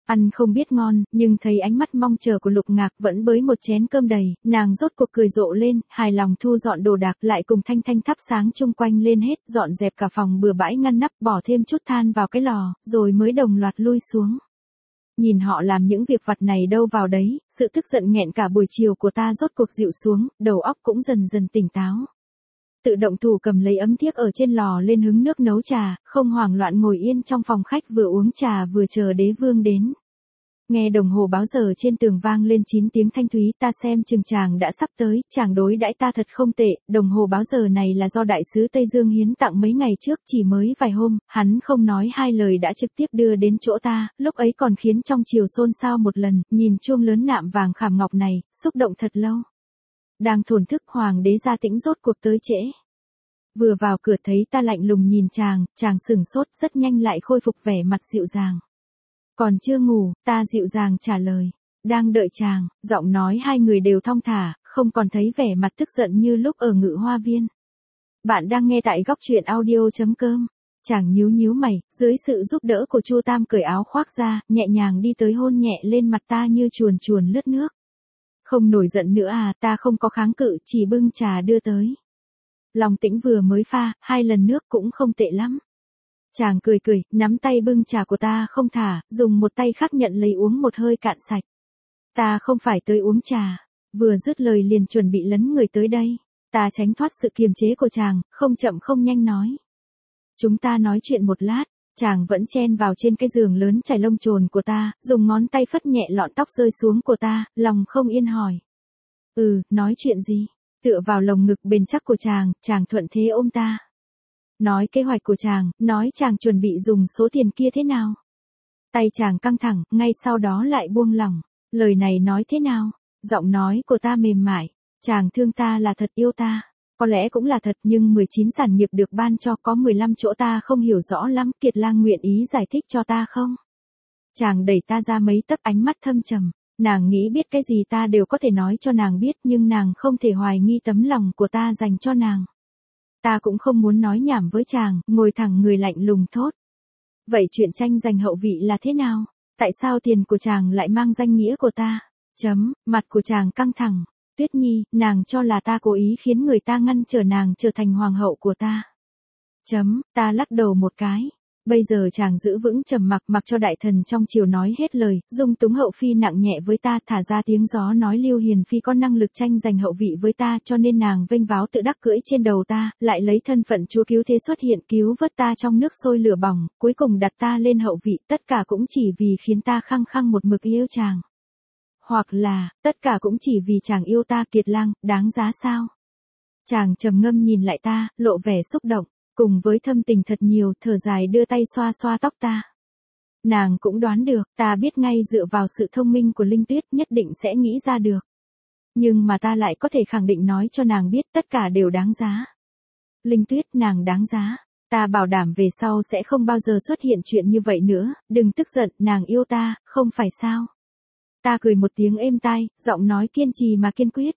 Ăn không biết ngon, nhưng thấy ánh mắt mong chờ của Lục Ngạc vẫn bới một chén cơm đầy, nàng rốt cuộc cười rộ lên, hài lòng thu dọn đồ đạc lại cùng Thanh Thanh thắp sáng chung quanh lên hết, dọn dẹp cả phòng bừa bãi ngăn nắp, bỏ thêm chút than vào cái lò, rồi mới đồng loạt lui xuống. Nhìn họ làm những việc vặt này đâu vào đấy, sự tức giận nghẹn cả buổi chiều của ta rốt cuộc dịu xuống, đầu óc cũng dần dần tỉnh táo. Tự động thủ cầm lấy ấm thiếc ở trên lò lên hứng nước nấu trà, không hoảng loạn ngồi yên trong phòng khách vừa uống trà vừa chờ đế vương đến. Nghe đồng hồ báo giờ trên tường vang lên 9 tiếng thanh thúy, ta xem chừng chàng đã sắp tới, chàng đối đãi ta thật không tệ, đồng hồ báo giờ này là do đại sứ Tây Dương hiến tặng mấy ngày trước, chỉ mới vài hôm, hắn không nói hai lời đã trực tiếp đưa đến chỗ ta, lúc ấy còn khiến trong triều xôn xao một lần, nhìn chuông lớn nạm vàng khảm ngọc này, xúc động thật lâu. Đang thổn thức hoàng đế Gia Tĩnh rốt cuộc tới trễ. Vừa vào cửa thấy ta lạnh lùng nhìn chàng sửng sốt rất nhanh lại khôi phục vẻ mặt dịu dàng. Còn chưa ngủ, ta dịu dàng trả lời. Đang đợi chàng, giọng nói hai người đều thong thả, không còn thấy vẻ mặt tức giận như lúc ở Ngự Hoa Viên. Bạn đang nghe tại góc truyện audio.com. Chàng nhíu nhíu mày, dưới sự giúp đỡ của Chu Tam cởi áo khoác ra, nhẹ nhàng đi tới hôn nhẹ lên mặt ta như chuồn chuồn lướt nước. Không nổi giận nữa à, ta không có kháng cự, chỉ bưng trà đưa tới. Lòng Tĩnh vừa mới pha, 2 lần nước cũng không tệ lắm. Chàng cười cười, nắm tay bưng trà của ta không thả, dùng một tay khác nhận lấy uống một hơi cạn sạch. Ta không phải tới uống trà, vừa dứt lời liền chuẩn bị lấn người tới đây. Ta tránh thoát sự kiềm chế của chàng, không chậm không nhanh nói. Chúng ta nói chuyện một lát, chàng vẫn chen vào trên cái giường lớn trải lông chồn của ta, dùng ngón tay phất nhẹ lọn tóc rơi xuống của ta, lòng không yên hỏi. Nói chuyện gì? Tựa vào lồng ngực bền chắc của chàng thuận thế ôm ta. Nói kế hoạch của chàng, nói chàng chuẩn bị dùng số tiền kia thế nào. Tay chàng căng thẳng, ngay sau đó lại buông lỏng. Lời này nói thế nào? Giọng nói của ta mềm mại. Chàng thương ta là thật yêu ta. Có lẽ cũng là thật nhưng 19 sản nghiệp được ban cho có 15 chỗ ta không hiểu rõ lắm. Kiệt Lang nguyện ý giải thích cho ta không? Chàng đẩy ta ra mấy tấc ánh mắt thâm trầm. Nàng nghĩ biết cái gì ta đều có thể nói cho nàng biết nhưng nàng không thể hoài nghi tấm lòng của ta dành cho nàng. Ta cũng không muốn nói nhảm với chàng, ngồi thẳng người lạnh lùng thốt. Vậy chuyện tranh giành hậu vị là thế nào? Tại sao tiền của chàng lại mang danh nghĩa của ta? Mặt của chàng căng thẳng. Tuyết Nhi, nàng cho là ta cố ý khiến người ta ngăn trở nàng trở thành hoàng hậu của ta. Ta lắc đầu một cái. Bây giờ chàng giữ vững trầm mặc cho đại thần trong triều nói hết lời, dung túng hậu phi nặng nhẹ với ta, thả ra tiếng gió nói Lưu Hiền phi có năng lực tranh giành hậu vị với ta, cho nên nàng vênh váo tự đắc cưỡi trên đầu ta, lại lấy thân phận chúa cứu thế xuất hiện cứu vớt ta trong nước sôi lửa bỏng, cuối cùng đặt ta lên hậu vị, tất cả cũng chỉ vì khiến ta khăng khăng một mực yêu chàng. Hoặc là, tất cả cũng chỉ vì chàng yêu ta. Kiệt Lang, đáng giá sao? Chàng trầm ngâm nhìn lại ta, lộ vẻ xúc động. Cùng với thâm tình thật nhiều, thở dài đưa tay xoa xoa tóc ta. Nàng cũng đoán được, ta biết ngay dựa vào sự thông minh của Linh Tuyết nhất định sẽ nghĩ ra được. Nhưng mà ta lại có thể khẳng định nói cho nàng biết tất cả đều đáng giá. Linh Tuyết, nàng đáng giá. Ta bảo đảm về sau sẽ không bao giờ xuất hiện chuyện như vậy nữa, đừng tức giận, nàng yêu ta, không phải sao. Ta cười một tiếng êm tai, giọng nói kiên trì mà kiên quyết.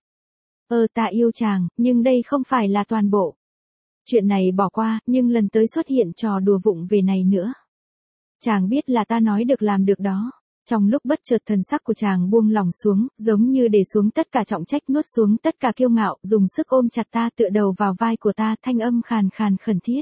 Ta yêu chàng, nhưng đây không phải là toàn bộ. Chuyện này bỏ qua, nhưng lần tới xuất hiện trò đùa vụng về này nữa. Chàng biết là ta nói được làm được đó. Trong lúc bất chợt thần sắc của chàng buông lỏng xuống, giống như để xuống tất cả trọng trách, nuốt xuống tất cả kiêu ngạo, dùng sức ôm chặt ta, tựa đầu vào vai của ta, thanh âm khàn khàn khẩn thiết.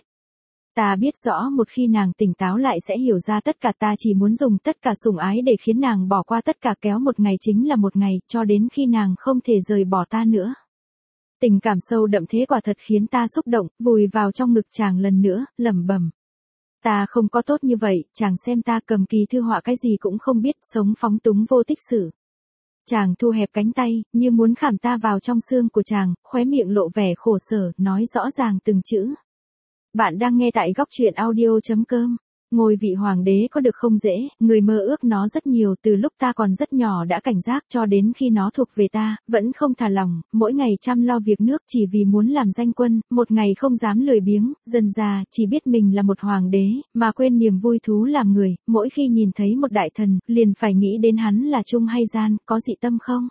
Ta biết rõ một khi nàng tỉnh táo lại sẽ hiểu ra tất cả, ta chỉ muốn dùng tất cả sủng ái để khiến nàng bỏ qua tất cả, kéo một ngày chính là một ngày, cho đến khi nàng không thể rời bỏ ta nữa. Tình cảm sâu đậm thế quả thật khiến ta xúc động, vùi vào trong ngực chàng lần nữa, lẩm bẩm. Ta không có tốt như vậy, chàng xem ta cầm kỳ thư họa cái gì cũng không biết, sống phóng túng vô tích sự. Chàng thu hẹp cánh tay, như muốn khảm ta vào trong xương của chàng, khóe miệng lộ vẻ khổ sở, nói rõ ràng từng chữ. Bạn đang nghe tại góc truyện audio.com. Ngôi vị hoàng đế có được không dễ, người mơ ước nó rất nhiều, từ lúc ta còn rất nhỏ đã cảnh giác, cho đến khi nó thuộc về ta, vẫn không thả lòng, mỗi ngày chăm lo việc nước chỉ vì muốn làm danh quân, một ngày không dám lười biếng, dần già, chỉ biết mình là một hoàng đế, mà quên niềm vui thú làm người, mỗi khi nhìn thấy một đại thần, liền phải nghĩ đến hắn là trung hay gian, có dị tâm không?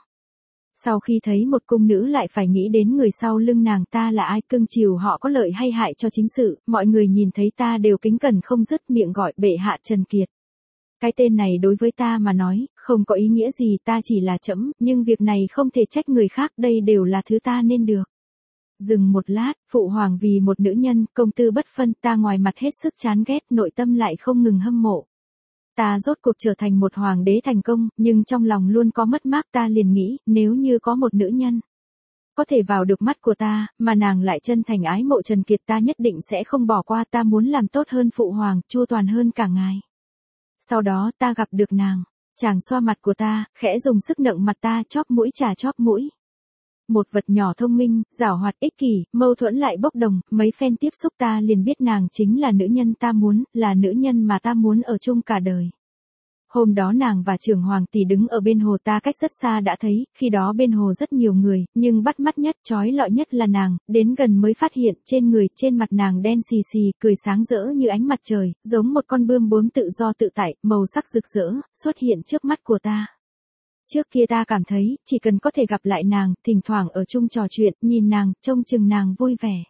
Sau khi thấy một cung nữ lại phải nghĩ đến người sau lưng nàng, ta là ai, cưng chiều họ có lợi hay hại cho chính sự, mọi người nhìn thấy ta đều kính cẩn không dứt, miệng gọi bệ hạ Trần Kiệt. Cái tên này đối với ta mà nói, không có ý nghĩa gì, ta chỉ là trẫm, nhưng việc này không thể trách người khác, đây đều là thứ ta nên được. Dừng một lát, phụ hoàng vì một nữ nhân, công tư bất phân, ta ngoài mặt hết sức chán ghét, nội tâm lại không ngừng hâm mộ. Ta rốt cuộc trở thành một hoàng đế thành công, nhưng trong lòng luôn có mất mát, ta liền nghĩ, nếu như có một nữ nhân có thể vào được mắt của ta, mà nàng lại chân thành ái mộ Trần Kiệt, ta nhất định sẽ không bỏ qua, ta muốn làm tốt hơn phụ hoàng, chu toàn hơn cả ngài. Sau đó ta gặp được nàng, chàng xoa mặt của ta, khẽ dùng sức nựng mặt ta, chóp mũi chà chóp mũi. Một vật nhỏ thông minh, giảo hoạt, ích kỷ, mâu thuẫn lại bốc đồng, mấy phen tiếp xúc ta liền biết nàng chính là nữ nhân ta muốn, là nữ nhân mà ta muốn ở chung cả đời. Hôm đó nàng và trưởng hoàng tỷ đứng ở bên hồ, ta cách rất xa đã thấy, khi đó bên hồ rất nhiều người, nhưng bắt mắt nhất, chói lọi nhất là nàng, đến gần mới phát hiện, trên mặt nàng đen xì xì, cười sáng rỡ như ánh mặt trời, giống một con bươm bướm tự do tự tại, màu sắc rực rỡ, xuất hiện trước mắt của ta. Trước kia ta cảm thấy, chỉ cần có thể gặp lại nàng, thỉnh thoảng ở chung trò chuyện, nhìn nàng, trông chừng nàng vui vẻ.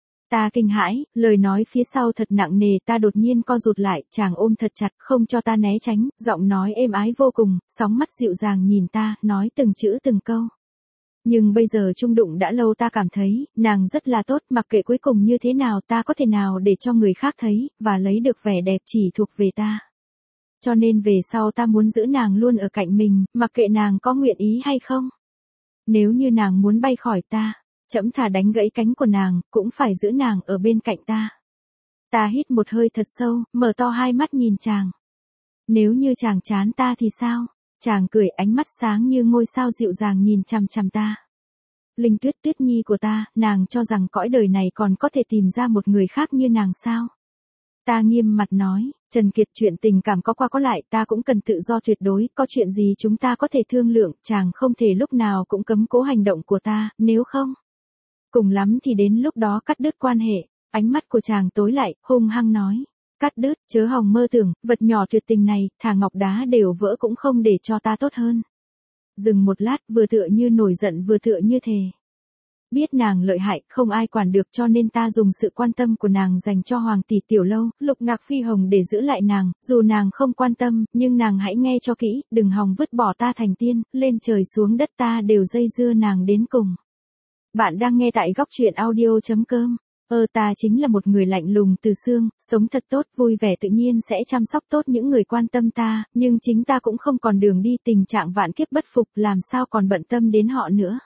Ta kinh hãi, lời nói phía sau thật nặng nề, ta đột nhiên co rụt lại, chàng ôm thật chặt, không cho ta né tránh, giọng nói êm ái vô cùng, sóng mắt dịu dàng nhìn ta, nói từng chữ từng câu. Nhưng bây giờ chung đụng đã lâu, ta cảm thấy, nàng rất là tốt, mặc kệ cuối cùng như thế nào, ta có thể nào để cho người khác thấy, và lấy được vẻ đẹp chỉ thuộc về ta. Cho nên về sau ta muốn giữ nàng luôn ở cạnh mình, mặc kệ nàng có nguyện ý hay không. Nếu như nàng muốn bay khỏi ta, trẫm thà đánh gãy cánh của nàng, cũng phải giữ nàng ở bên cạnh ta. Ta hít một hơi thật sâu, mở to hai mắt nhìn chàng. Nếu như chàng chán ta thì sao? Chàng cười, ánh mắt sáng như ngôi sao dịu dàng nhìn chằm chằm ta. Linh Tuyết, Tuyết nhi của ta, nàng cho rằng cõi đời này còn có thể tìm ra một người khác như nàng sao? Ta nghiêm mặt nói, Trần Kiệt, chuyện tình cảm có qua có lại, ta cũng cần tự do tuyệt đối, có chuyện gì chúng ta có thể thương lượng, chàng không thể lúc nào cũng cấm cố hành động của ta, nếu không. Cùng lắm thì đến lúc đó cắt đứt quan hệ. Ánh mắt của chàng tối lại, hung hăng nói. Cắt đứt, chớ hòng mơ tưởng, vật nhỏ tuyệt tình này, thà ngọc đá đều vỡ cũng không để cho ta tốt hơn. Dừng một lát, vừa tựa như nổi giận vừa tựa như thề. Biết nàng lợi hại, không ai quản được, cho nên ta dùng sự quan tâm của nàng dành cho hoàng tỷ Tiểu Lâu, Lục Ngạc Phi Hồng để giữ lại nàng, dù nàng không quan tâm, nhưng nàng hãy nghe cho kỹ, đừng hòng vứt bỏ ta thành tiên, lên trời xuống đất ta đều dây dưa nàng đến cùng. Bạn đang nghe tại góc truyện audio.com. Ta chính là một người lạnh lùng từ xương, sống thật tốt, vui vẻ tự nhiên sẽ chăm sóc tốt những người quan tâm ta, nhưng chính ta cũng không còn đường đi, tình trạng vạn kiếp bất phục, làm sao còn bận tâm đến họ nữa.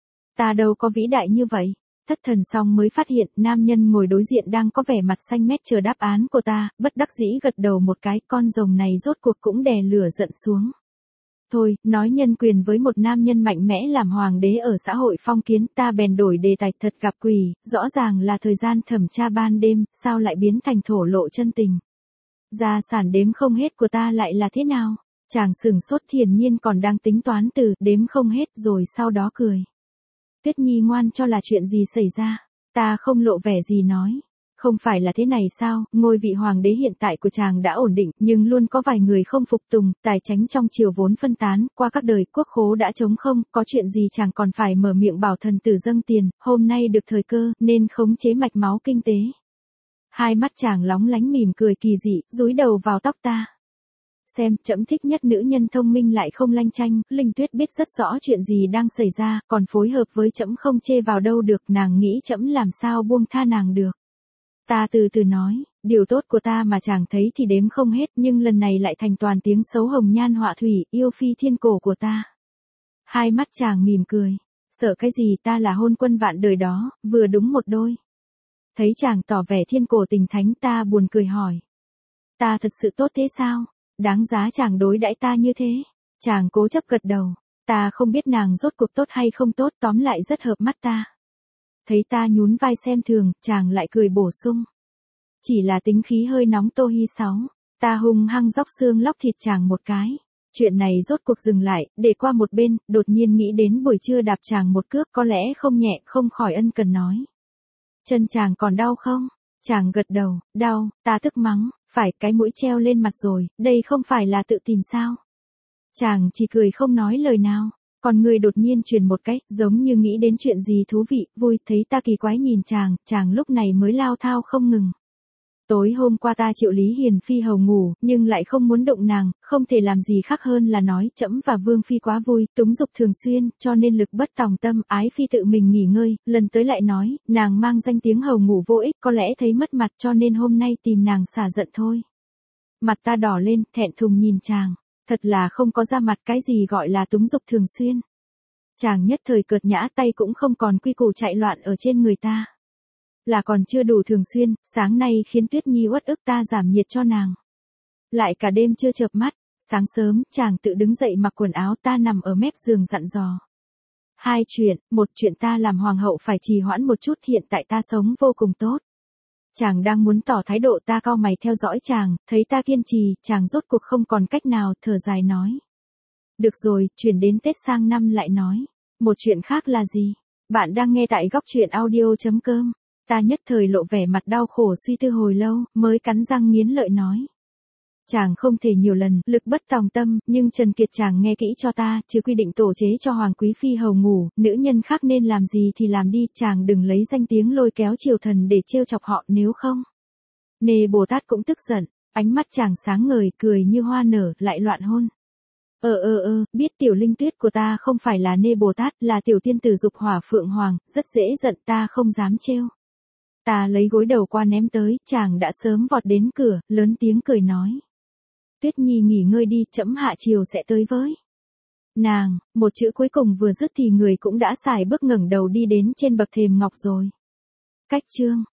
Ta đâu có vĩ đại như vậy. Thất thần xong mới phát hiện, nam nhân ngồi đối diện đang có vẻ mặt xanh mét chờ đáp án của ta, bất đắc dĩ gật đầu một cái, con rồng này rốt cuộc cũng đè lửa giận xuống. Thôi, nói nhân quyền với một nam nhân mạnh mẽ làm hoàng đế ở xã hội phong kiến, ta bèn đổi đề tài, thật gặp quỷ, rõ ràng là thời gian thẩm tra ban đêm, sao lại biến thành thổ lộ chân tình. Gia sản đếm không hết của ta lại là thế nào? Chàng sửng sốt, hiển nhiên còn đang tính toán từ đếm không hết, rồi sau đó cười. Tuyết nhi ngoan, cho là chuyện gì xảy ra? Ta không lộ vẻ gì nói. Không phải là thế này sao, ngôi vị hoàng đế hiện tại của chàng đã ổn định, nhưng luôn có vài người không phục tùng, tài chánh trong triều vốn phân tán, qua các đời quốc khố đã trống không, có chuyện gì chàng còn phải mở miệng bảo thần tử dâng tiền, hôm nay được thời cơ, nên khống chế mạch máu kinh tế. Hai mắt chàng lóng lánh mỉm cười kỳ dị, dúi đầu vào tóc ta. Xem, trẫm thích nhất nữ nhân thông minh lại không lanh chanh, Linh Tuyết biết rất rõ chuyện gì đang xảy ra, còn phối hợp với trẫm không chê vào đâu được, nàng nghĩ trẫm làm sao buông tha nàng được. Ta từ từ nói, điều tốt của ta mà chàng thấy thì đếm không hết, nhưng lần này lại thành toàn tiếng xấu hồng nhan họa thủy, yêu phi thiên cổ của ta. Hai mắt chàng mỉm cười, sợ cái gì, ta là hôn quân vạn đời đó, vừa đúng một đôi. Thấy chàng tỏ vẻ thiên cổ tình thánh, ta buồn cười hỏi. Ta thật sự tốt thế sao? Đáng giá chàng đối đãi ta như thế? Chàng cố chấp gật đầu, ta không biết nàng rốt cuộc tốt hay không tốt, tóm lại rất hợp mắt ta. Thấy ta nhún vai xem thường, chàng lại cười bổ sung. Chỉ là tính khí hơi nóng Tô Hi sáu. Ta hung hăng róc xương lóc thịt chàng một cái. Chuyện này rốt cuộc dừng lại, để qua một bên, đột nhiên nghĩ đến buổi trưa đạp chàng một cước, có lẽ không nhẹ, không khỏi ân cần nói. Chân chàng còn đau không? Chàng gật đầu, đau, ta tức mắng, phải, cái mũi treo lên mặt rồi, đây không phải là tự tìm sao? Chàng chỉ cười không nói lời nào. Còn người đột nhiên chuyển một cái, giống như nghĩ đến chuyện gì thú vị, vui, thấy ta kỳ quái nhìn chàng lúc này mới lao thao không ngừng. Tối hôm qua ta triệu Lý Hiền Phi hầu ngủ, nhưng lại không muốn động nàng, không thể làm gì khác hơn là nói trẫm và Vương Phi quá vui, túng dục thường xuyên, cho nên lực bất tòng tâm, ái Phi tự mình nghỉ ngơi, lần tới lại nói, nàng mang danh tiếng hầu ngủ vô ích, có lẽ thấy mất mặt cho nên hôm nay tìm nàng xả giận thôi. Mặt ta đỏ lên, thẹn thùng nhìn chàng, thật là không có ra mặt cái gì gọi là túng dục thường xuyên. Chàng nhất thời cợt nhã, tay cũng không còn quy củ chạy loạn ở trên người ta. Là còn chưa đủ thường xuyên, sáng nay khiến Tuyết Nhi uất ức ta giảm nhiệt cho nàng. Lại cả đêm chưa chợp mắt, sáng sớm, chàng tự đứng dậy mặc quần áo, ta nằm ở mép giường dặn dò. Hai chuyện, một chuyện ta làm hoàng hậu phải trì hoãn một chút, hiện tại ta sống vô cùng tốt. Chàng đang muốn tỏ thái độ, ta cau mày theo dõi chàng, thấy ta kiên trì, chàng rốt cuộc không còn cách nào, thở dài nói. Được rồi, chuyển đến Tết sang năm lại nói. Một chuyện khác là gì? Bạn đang nghe tại góc truyện audio.com. Ta nhất thời lộ vẻ mặt đau khổ suy tư hồi lâu, mới cắn răng nghiến lợi nói. Chàng không thể nhiều lần, lực bất tòng tâm, nhưng Trần Kiệt chàng nghe kỹ cho ta, chứ quy định tổ chế cho Hoàng Quý Phi hầu ngủ, nữ nhân khác nên làm gì thì làm đi, chàng đừng lấy danh tiếng lôi kéo triều thần để trêu chọc họ, nếu không. Nê Bồ Tát cũng tức giận, ánh mắt chàng sáng ngời, cười như hoa nở, lại loạn hôn. Biết tiểu linh tuyết của ta không phải là Nê Bồ Tát, là tiểu tiên tử dục hỏa phượng hoàng, rất dễ giận, ta không dám trêu. Ta lấy gối đầu qua ném tới, chàng đã sớm vọt đến cửa, lớn tiếng cười nói. Tuyết Nhi nghỉ ngơi đi, trẫm hạ chiều sẽ tới với. Nàng, một chữ cuối cùng vừa dứt thì người cũng đã sải bước ngẩng đầu đi đến trên bậc thềm ngọc rồi. Cách chương